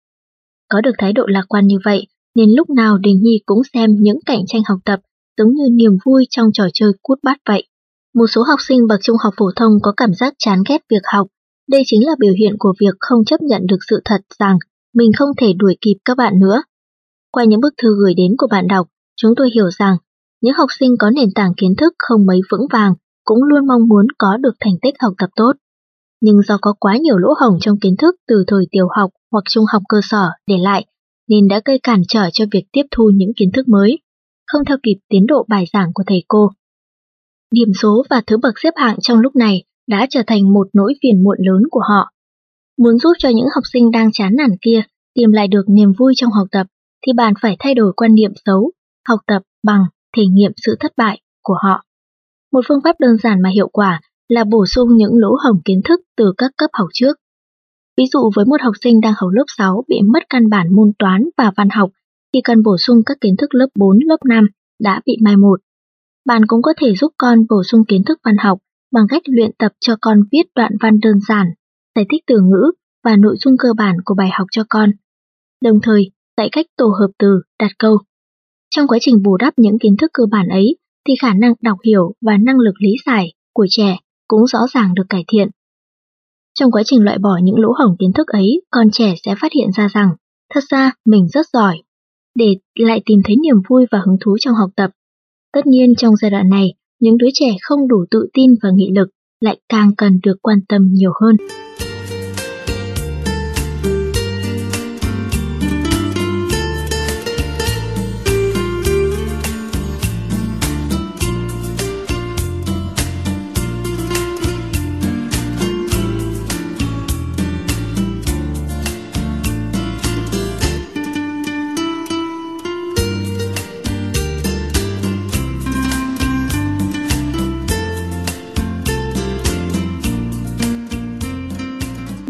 Có được thái độ lạc quan như vậy nên lúc nào Đình Nhi cũng xem những cạnh tranh học tập giống như niềm vui trong trò chơi cút bát vậy. Một số học sinh bậc trung học phổ thông có cảm giác chán ghét việc học. Đây chính là biểu hiện của việc không chấp nhận được sự thật rằng mình không thể đuổi kịp các bạn nữa. Qua những bức thư gửi đến của bạn đọc, chúng tôi hiểu rằng những học sinh có nền tảng kiến thức không mấy vững vàng cũng luôn mong muốn có được thành tích học tập tốt. Nhưng do có quá nhiều lỗ hổng trong kiến thức từ thời tiểu học hoặc trung học cơ sở để lại, nên đã gây cản trở cho việc tiếp thu những kiến thức mới, không theo kịp tiến độ bài giảng của thầy cô. Điểm số và thứ bậc xếp hạng trong lúc này đã trở thành một nỗi phiền muộn lớn của họ. Muốn giúp cho những học sinh đang chán nản kia tìm lại được niềm vui trong học tập, thì bạn phải thay đổi quan niệm xấu, học tập bằng thể nghiệm sự thất bại của họ. Một phương pháp đơn giản mà hiệu quả là bổ sung những lỗ hổng kiến thức từ các cấp học trước. Ví dụ với một học sinh đang học lớp sáu bị mất căn bản môn toán và văn học thì cần bổ sung các kiến thức lớp bốn, lớp năm đã bị mai một. Bạn cũng có thể giúp con bổ sung kiến thức văn học bằng cách luyện tập cho con viết đoạn văn đơn giản, giải thích từ ngữ và nội dung cơ bản của bài học cho con. Đồng thời, dạy cách tổ hợp từ, đặt câu. Trong quá trình bù đắp những kiến thức cơ bản ấy thì khả năng đọc hiểu và năng lực lý giải của trẻ cũng rõ ràng được cải thiện. Trong quá trình loại bỏ những lỗ hổng kiến thức ấy, con trẻ sẽ phát hiện ra rằng thật ra mình rất giỏi, để lại tìm thấy niềm vui và hứng thú trong học tập. Tất nhiên trong giai đoạn này, những đứa trẻ không đủ tự tin và nghị lực lại càng cần được quan tâm nhiều hơn.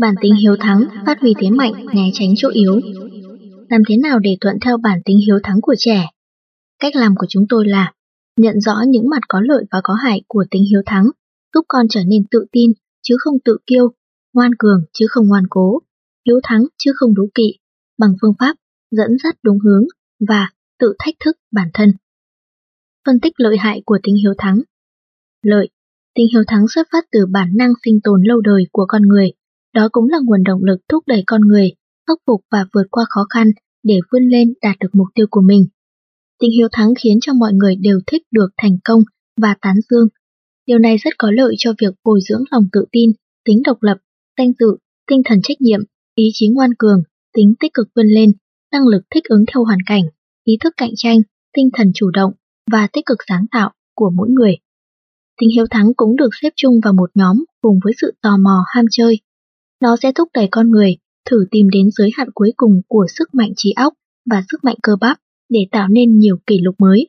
Bản tính hiếu thắng phát huy thế mạnh, né tránh chỗ yếu. Làm thế nào để thuận theo bản tính hiếu thắng của trẻ? Cách làm của chúng tôi là nhận rõ những mặt có lợi và có hại của tính hiếu thắng, giúp con trở nên tự tin chứ không tự kiêu, ngoan cường chứ không ngoan cố, hiếu thắng chứ không đố kỵ, bằng phương pháp dẫn dắt đúng hướng và tự thách thức bản thân. Phân tích lợi hại của tính hiếu thắng. Lợi. Tính hiếu thắng xuất phát từ bản năng sinh tồn lâu đời của con người. Đó cũng là nguồn động lực thúc đẩy con người khắc phục và vượt qua khó khăn để vươn lên đạt được mục tiêu của mình. Tính hiếu thắng khiến cho mọi người đều thích được thành công và tán dương. Điều này rất có lợi cho việc bồi dưỡng lòng tự tin, tính độc lập, danh dự, tinh thần trách nhiệm, ý chí ngoan cường, tính tích cực vươn lên, năng lực thích ứng theo hoàn cảnh, ý thức cạnh tranh, tinh thần chủ động và tích cực sáng tạo của mỗi người. Tính hiếu thắng cũng được xếp chung vào một nhóm cùng với sự tò mò ham chơi. Nó sẽ thúc đẩy con người thử tìm đến giới hạn cuối cùng của sức mạnh trí óc và sức mạnh cơ bắp để tạo nên nhiều kỷ lục mới.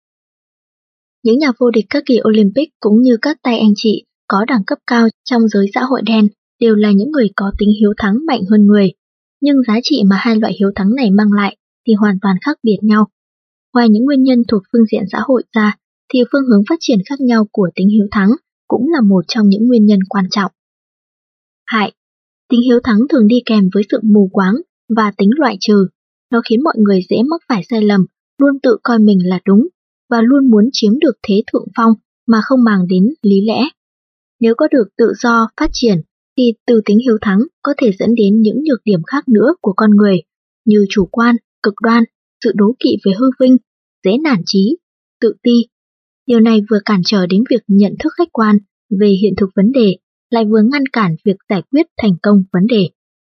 Những nhà vô địch các kỳ Olympic cũng như các tay anh chị có đẳng cấp cao trong giới xã hội đen đều là những người có tính hiếu thắng mạnh hơn người, nhưng giá trị mà hai loại hiếu thắng này mang lại thì hoàn toàn khác biệt nhau. Ngoài những nguyên nhân thuộc phương diện xã hội ra, thì phương hướng phát triển khác nhau của tính hiếu thắng cũng là một trong những nguyên nhân quan trọng. Hại. Tính hiếu thắng thường đi kèm với sự mù quáng và tính loại trừ. Nó khiến mọi người dễ mắc phải sai lầm, luôn tự coi mình là đúng và luôn muốn chiếm được thế thượng phong mà không màng đến lý lẽ. Nếu có được tự do phát triển thì từ tính hiếu thắng có thể dẫn đến những nhược điểm khác nữa của con người như chủ quan, cực đoan, sự đố kỵ về hư vinh, dễ nản chí, tự ti. Điều này vừa cản trở đến việc nhận thức khách quan về hiện thực vấn đề, lại vừa ngăn cản việc giải quyết thành công vấn đề.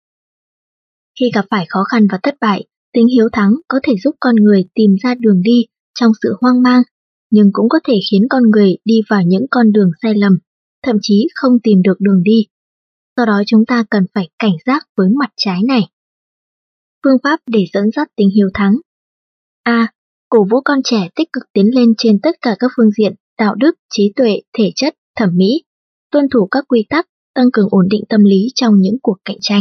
Khi gặp phải khó khăn và thất bại, tính hiếu thắng có thể giúp con người tìm ra đường đi trong sự hoang mang, nhưng cũng có thể khiến con người đi vào những con đường sai lầm, thậm chí không tìm được đường đi. Do đó chúng ta cần phải cảnh giác với mặt trái này. Phương pháp để dẫn dắt tính hiếu thắng. A. Cổ vũ con trẻ tích cực tiến lên trên tất cả các phương diện đạo đức, trí tuệ, thể chất, thẩm mỹ, tuân thủ các quy tắc, tăng cường ổn định tâm lý trong những cuộc cạnh tranh.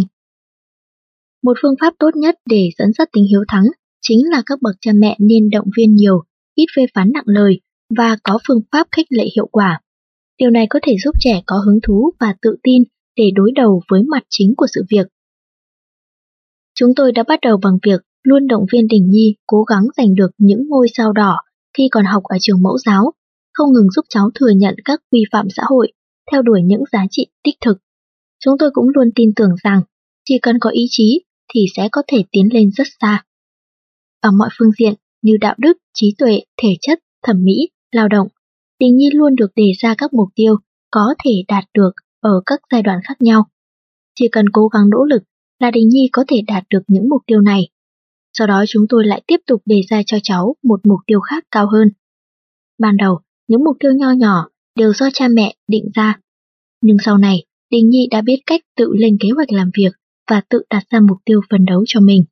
Một phương pháp tốt nhất để dẫn dắt tính hiếu thắng chính là các bậc cha mẹ nên động viên nhiều, ít phê phán nặng lời và có phương pháp khích lệ hiệu quả. Điều này có thể giúp trẻ có hứng thú và tự tin để đối đầu với mặt chính của sự việc. Chúng tôi đã bắt đầu bằng việc luôn động viên Đình Nhi cố gắng giành được những ngôi sao đỏ khi còn học ở trường mẫu giáo, không ngừng giúp cháu thừa nhận các vi phạm xã hội, theo đuổi những giá trị đích thực. Chúng tôi cũng luôn tin tưởng rằng chỉ cần có ý chí thì sẽ có thể tiến lên rất xa. Ở mọi phương diện như đạo đức, trí tuệ, thể chất, thẩm mỹ, lao động, Đình Nhi luôn được đề ra các mục tiêu có thể đạt được ở các giai đoạn khác nhau. Chỉ cần cố gắng nỗ lực là Đình Nhi có thể đạt được những mục tiêu này. Sau đó chúng tôi lại tiếp tục đề ra cho cháu một mục tiêu khác cao hơn. Ban đầu, những mục tiêu nho nhỏ đều do cha mẹ định ra. Nhưng sau này, Đình Nhi đã biết cách tự lên kế hoạch làm việc và tự đặt ra mục tiêu phấn đấu cho mình.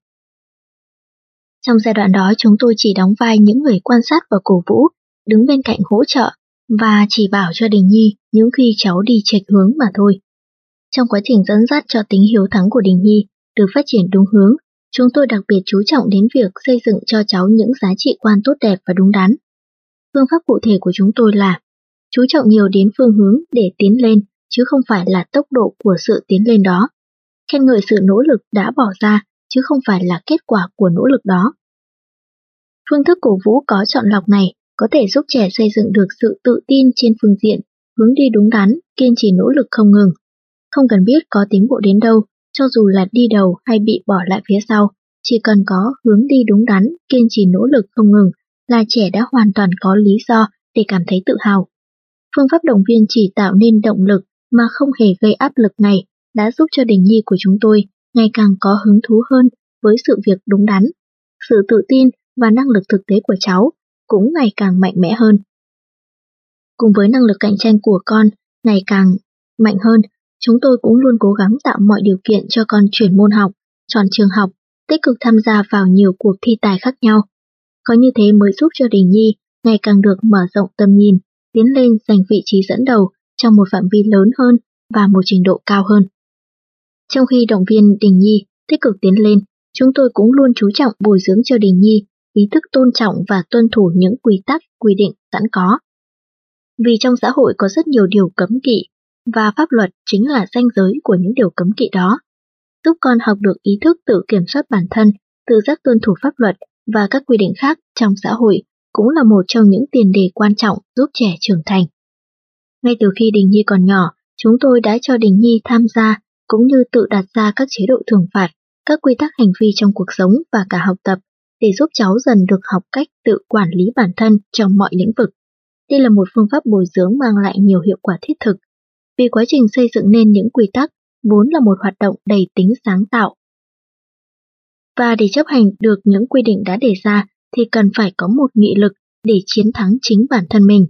Trong giai đoạn đó chúng tôi chỉ đóng vai những người quan sát và cổ vũ, đứng bên cạnh hỗ trợ và chỉ bảo cho Đình Nhi những khi cháu đi chệch hướng mà thôi. Trong quá trình dẫn dắt cho tính hiếu thắng của Đình Nhi được phát triển đúng hướng, chúng tôi đặc biệt chú trọng đến việc xây dựng cho cháu những giá trị quan tốt đẹp và đúng đắn. Phương pháp cụ thể của chúng tôi là chú trọng nhiều đến phương hướng để tiến lên, chứ không phải là tốc độ của sự tiến lên đó. Khen ngợi sự nỗ lực đã bỏ ra, chứ không phải là kết quả của nỗ lực đó. Phương thức cổ vũ có chọn lọc này có thể giúp trẻ xây dựng được sự tự tin trên phương diện, hướng đi đúng đắn, kiên trì nỗ lực không ngừng. Không cần biết có tiến bộ đến đâu, cho dù là đi đầu hay bị bỏ lại phía sau, chỉ cần có hướng đi đúng đắn, kiên trì nỗ lực không ngừng là trẻ đã hoàn toàn có lý do để cảm thấy tự hào. Phương pháp động viên chỉ tạo nên động lực mà không hề gây áp lực này đã giúp cho Đình Nhi của chúng tôi ngày càng có hứng thú hơn với sự việc đúng đắn. Sự tự tin và năng lực thực tế của cháu cũng ngày càng mạnh mẽ hơn. Cùng với năng lực cạnh tranh của con ngày càng mạnh hơn, chúng tôi cũng luôn cố gắng tạo mọi điều kiện cho con chuyển môn học, chọn trường học, tích cực tham gia vào nhiều cuộc thi tài khác nhau. Có như thế mới giúp cho Đình Nhi ngày càng được mở rộng tầm nhìn, tiến lên giành vị trí dẫn đầu trong một phạm vi lớn hơn và một trình độ cao hơn. Trong khi động viên Đình Nhi tích cực tiến lên, chúng tôi cũng luôn chú trọng bồi dưỡng cho Đình Nhi ý thức tôn trọng và tuân thủ những quy tắc, quy định sẵn có. Vì trong xã hội có rất nhiều điều cấm kỵ, và pháp luật chính là ranh giới của những điều cấm kỵ đó. Giúp con học được ý thức tự kiểm soát bản thân, tự giác tuân thủ pháp luật và các quy định khác trong xã hội cũng là một trong những tiền đề quan trọng giúp trẻ trưởng thành. Ngay từ khi Đình Nhi còn nhỏ, chúng tôi đã cho Đình Nhi tham gia cũng như tự đặt ra các chế độ thưởng phạt, các quy tắc hành vi trong cuộc sống và cả học tập để giúp cháu dần được học cách tự quản lý bản thân trong mọi lĩnh vực. Đây là một phương pháp bồi dưỡng mang lại nhiều hiệu quả thiết thực, vì quá trình xây dựng nên những quy tắc vốn là một hoạt động đầy tính sáng tạo. Và để chấp hành được những quy định đã đề ra thì cần phải có một nghị lực để chiến thắng chính bản thân mình.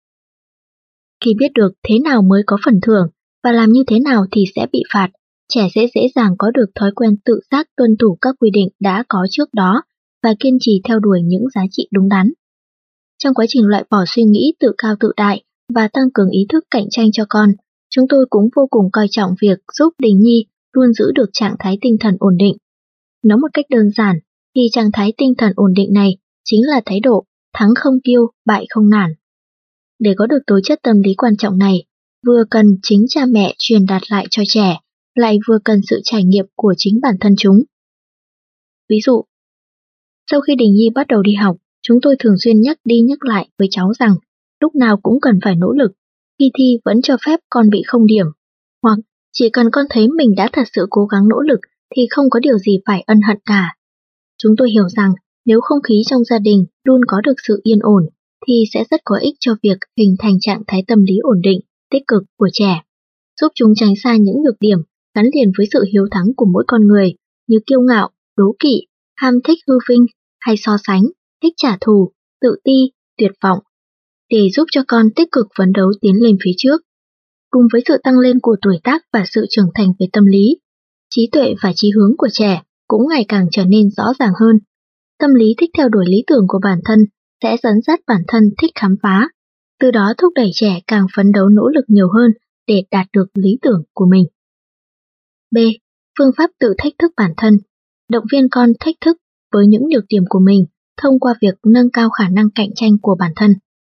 Khi biết được thế nào mới có phần thưởng và làm như thế nào thì sẽ bị phạt, trẻ sẽ dễ dàng có được thói quen tự giác tuân thủ các quy định đã có trước đó và kiên trì theo đuổi những giá trị đúng đắn. Trong quá trình loại bỏ suy nghĩ tự cao tự đại và tăng cường ý thức cạnh tranh cho con, chúng tôi cũng vô cùng coi trọng việc giúp Đình Nhi luôn giữ được trạng thái tinh thần ổn định. Nói một cách đơn giản, thì trạng thái tinh thần ổn định này chính là thái độ thắng không kiêu, bại không nản. Để có được tố chất tâm lý quan trọng này, vừa cần chính cha mẹ truyền đạt lại cho trẻ, lại vừa cần sự trải nghiệm của chính bản thân chúng. Ví dụ, sau khi Đình Nhi bắt đầu đi học, chúng tôi thường xuyên nhắc đi nhắc lại với cháu rằng lúc nào cũng cần phải nỗ lực, khi thi vẫn cho phép con bị không điểm, hoặc chỉ cần con thấy mình đã thật sự cố gắng nỗ lực thì không có điều gì phải ân hận cả. Chúng tôi hiểu rằng nếu không khí trong gia đình luôn có được sự yên ổn thì sẽ rất có ích cho việc hình thành trạng thái tâm lý ổn định, tích cực của trẻ, giúp chúng tránh xa những nhược điểm gắn liền với sự hiếu thắng của mỗi con người như kiêu ngạo, đố kỵ, ham thích hư vinh hay so sánh, thích trả thù, tự ti, tuyệt vọng, để giúp cho con tích cực phấn đấu tiến lên phía trước. Cùng với sự tăng lên của tuổi tác và sự trưởng thành về tâm lý, trí tuệ và chí hướng của trẻ cũng ngày càng trở nên rõ ràng hơn. Tâm lý thích theo đuổi lý tưởng của bản thân sẽ dẫn dắt bản thân thích khám phá, từ đó thúc đẩy trẻ càng phấn đấu nỗ lực nhiều hơn để đạt được lý tưởng của mình. B. Phương pháp tự thách thức bản thân. Động viên con thách thức với những nhược điểm của mình thông qua việc nâng cao khả năng cạnh tranh của bản thân.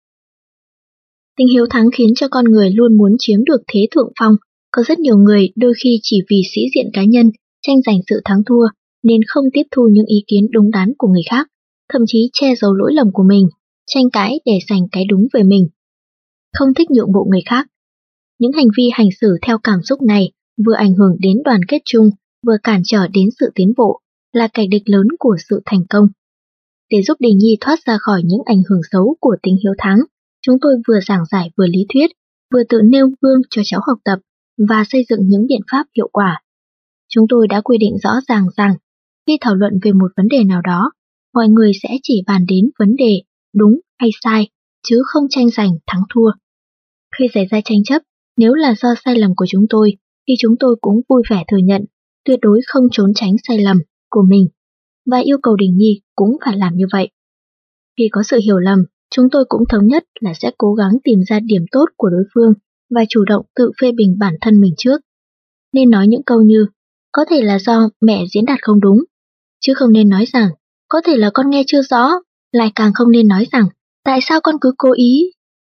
Tính hiếu thắng khiến cho con người luôn muốn chiếm được thế thượng phong. Có rất nhiều người đôi khi chỉ vì sĩ diện cá nhân, tranh giành sự thắng thua nên không tiếp thu những ý kiến đúng đắn của người khác, thậm chí che giấu lỗi lầm của mình, tranh cãi để giành cái đúng về mình. Không thích nhượng bộ người khác. Những hành vi hành xử theo cảm xúc này vừa ảnh hưởng đến đoàn kết chung, vừa cản trở đến sự tiến bộ, là kẻ địch lớn của sự thành công. Để giúp Đình Nhi thoát ra khỏi những ảnh hưởng xấu của tính hiếu thắng, chúng tôi vừa giảng giải vừa lý thuyết, vừa tự nêu gương cho cháu học tập và xây dựng những biện pháp hiệu quả. Chúng tôi đã quy định rõ ràng rằng, khi thảo luận về một vấn đề nào đó, mọi người sẽ chỉ bàn đến vấn đề đúng hay sai, chứ không tranh giành thắng thua. Khi xảy ra tranh chấp, nếu là do sai lầm của chúng tôi, thì chúng tôi cũng vui vẻ thừa nhận, tuyệt đối không trốn tránh sai lầm của mình, và yêu cầu Đình Nhi cũng phải làm như vậy. Khi có sự hiểu lầm, chúng tôi cũng thống nhất là sẽ cố gắng tìm ra điểm tốt của đối phương và chủ động tự phê bình bản thân mình trước. Nên nói những câu như, có thể là do mẹ diễn đạt không đúng, chứ không nên nói rằng, có thể là con nghe chưa rõ, lại càng không nên nói rằng, tại sao con cứ cố ý.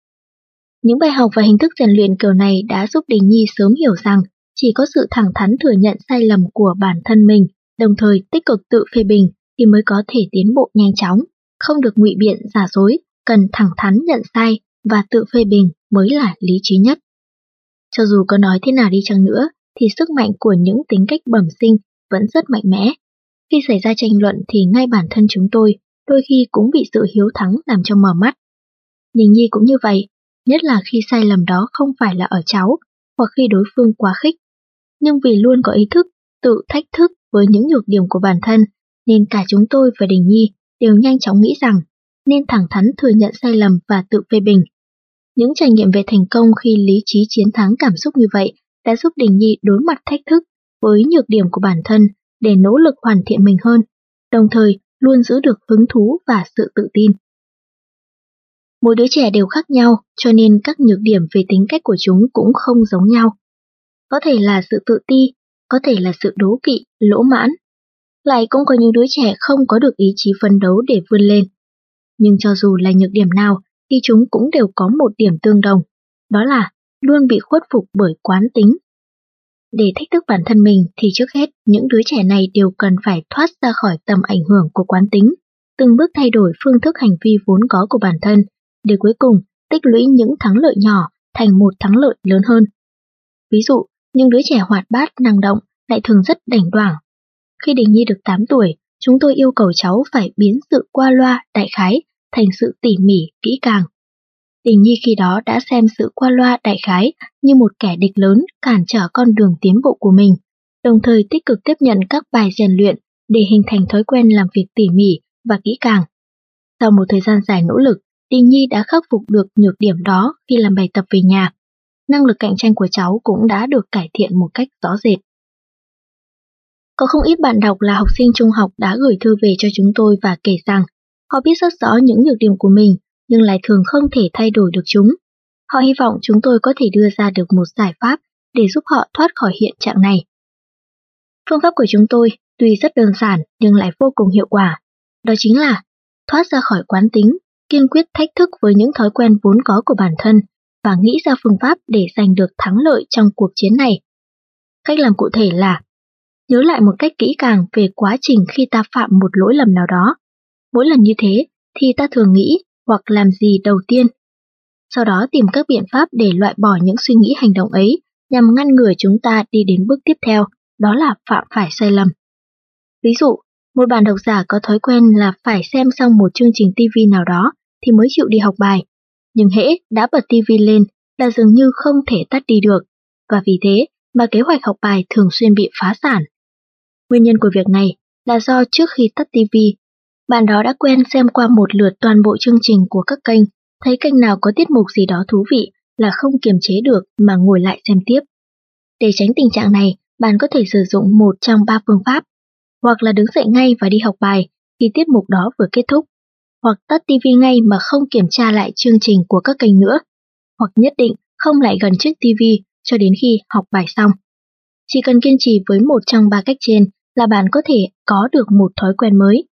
Những bài học và hình thức rèn luyện kiểu này đã giúp Đình Nhi sớm hiểu rằng, chỉ có sự thẳng thắn thừa nhận sai lầm của bản thân mình, đồng thời tích cực tự phê bình thì mới có thể tiến bộ nhanh chóng, không được ngụy biện giả dối, cần thẳng thắn nhận sai và tự phê bình mới là lý trí nhất. Cho dù có nói thế nào đi chăng nữa, thì sức mạnh của những tính cách bẩm sinh vẫn rất mạnh mẽ. Khi xảy ra tranh luận thì ngay bản thân chúng tôi đôi khi cũng bị sự hiếu thắng làm cho mờ mắt. Đình Nhi cũng như vậy, nhất là khi sai lầm đó không phải là ở cháu, hoặc khi đối phương quá khích. Nhưng vì luôn có ý thức tự thách thức với những nhược điểm của bản thân, nên cả chúng tôi và Đình Nhi đều nhanh chóng nghĩ rằng nên thẳng thắn thừa nhận sai lầm và tự phê bình. Những trải nghiệm về thành công khi lý trí chiến thắng cảm xúc như vậy đã giúp Đình Nhi đối mặt thách thức với nhược điểm của bản thân để nỗ lực hoàn thiện mình hơn, đồng thời luôn giữ được hứng thú và sự tự tin. Mỗi đứa trẻ đều khác nhau, cho nên các nhược điểm về tính cách của chúng cũng không giống nhau. Có thể là sự tự ti, có thể là sự đố kỵ, lỗ mãn. Lại cũng có những đứa trẻ không có được ý chí phấn đấu để vươn lên. Nhưng cho dù là nhược điểm nào thì chúng cũng đều có một điểm tương đồng, đó là luôn bị khuất phục bởi quán tính. Để thách thức bản thân mình thì trước hết những đứa trẻ này đều cần phải thoát ra khỏi tầm ảnh hưởng của quán tính, từng bước thay đổi phương thức hành vi vốn có của bản thân, để cuối cùng tích lũy những thắng lợi nhỏ thành một thắng lợi lớn hơn. Ví dụ, những đứa trẻ hoạt bát, năng động lại thường rất đảnh đoảng. Khi Đình Nhi được tám tuổi, chúng tôi yêu cầu cháu phải biến sự qua loa, đại khái thành sự tỉ mỉ, kỹ càng. Đình Nhi khi đó đã xem sự qua loa, đại khái như một kẻ địch lớn cản trở con đường tiến bộ của mình, đồng thời tích cực tiếp nhận các bài rèn luyện để hình thành thói quen làm việc tỉ mỉ và kỹ càng. Sau một thời gian dài nỗ lực, Đình Nhi đã khắc phục được nhược điểm đó khi làm bài tập về nhà. Năng lực cạnh tranh của cháu cũng đã được cải thiện một cách rõ rệt. Có không ít bạn đọc là học sinh trung học đã gửi thư về cho chúng tôi và kể rằng họ biết rất rõ những nhược điểm của mình nhưng lại thường không thể thay đổi được chúng. Họ hy vọng chúng tôi có thể đưa ra được một giải pháp để giúp họ thoát khỏi hiện trạng này. Phương pháp của chúng tôi tuy rất đơn giản nhưng lại vô cùng hiệu quả. Đó chính là thoát ra khỏi quán tính, kiên quyết thách thức với những thói quen vốn có của bản thân và nghĩ ra phương pháp để giành được thắng lợi trong cuộc chiến này. Cách làm cụ thể là nhớ lại một cách kỹ càng về quá trình khi ta phạm một lỗi lầm nào đó. Mỗi lần như thế thì ta thường nghĩ hoặc làm gì đầu tiên. Sau đó tìm các biện pháp để loại bỏ những suy nghĩ hành động ấy nhằm ngăn ngừa chúng ta đi đến bước tiếp theo, đó là phạm phải sai lầm. Ví dụ, một bạn độc giả có thói quen là phải xem xong một chương trình ti vi nào đó thì mới chịu đi học bài, nhưng hễ đã bật ti vi lên là dường như không thể tắt đi được, và vì thế mà kế hoạch học bài thường xuyên bị phá sản. Nguyên nhân của việc này là do trước khi tắt ti vi, bạn đó đã quen xem qua một lượt toàn bộ chương trình của các kênh, thấy kênh nào có tiết mục gì đó thú vị là không kiềm chế được mà ngồi lại xem tiếp. Để tránh tình trạng này, bạn có thể sử dụng một trong ba phương pháp, hoặc là đứng dậy ngay và đi học bài khi tiết mục đó vừa kết thúc, hoặc tắt ti vi ngay mà không kiểm tra lại chương trình của các kênh nữa, hoặc nhất định không lại gần chiếc ti vi cho đến khi học bài xong. Chỉ cần kiên trì với một trong ba cách trên là bạn có thể có được một thói quen mới.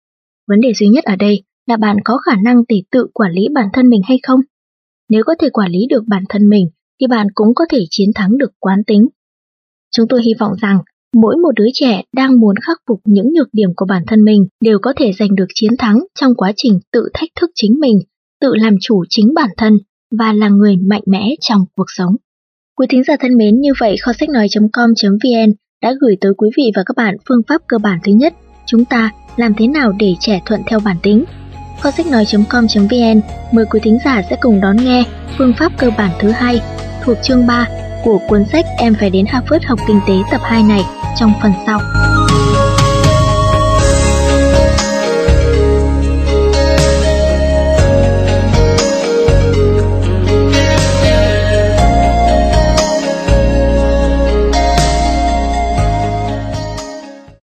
Vấn đề duy nhất ở đây là bạn có khả năng để tự quản lý bản thân mình hay không? Nếu có thể quản lý được bản thân mình thì bạn cũng có thể chiến thắng được quán tính. Chúng tôi hy vọng rằng mỗi một đứa trẻ đang muốn khắc phục những nhược điểm của bản thân mình đều có thể giành được chiến thắng trong quá trình tự thách thức chính mình, tự làm chủ chính bản thân và là người mạnh mẽ trong cuộc sống. Quý thính giả thân mến, như vậy kho sách nói chấm com chấm vn đã gửi tới quý vị và các bạn phương pháp cơ bản thứ nhất, chúng ta làm thế nào để trẻ thuận theo bản tính. Kho sách nói chấm com chấm vn mời quý thính giả sẽ cùng đón nghe phương pháp cơ bản thứ hai thuộc chương ba của cuốn sách Em phải đến Harvard học kinh tế tập hai này trong phần sau.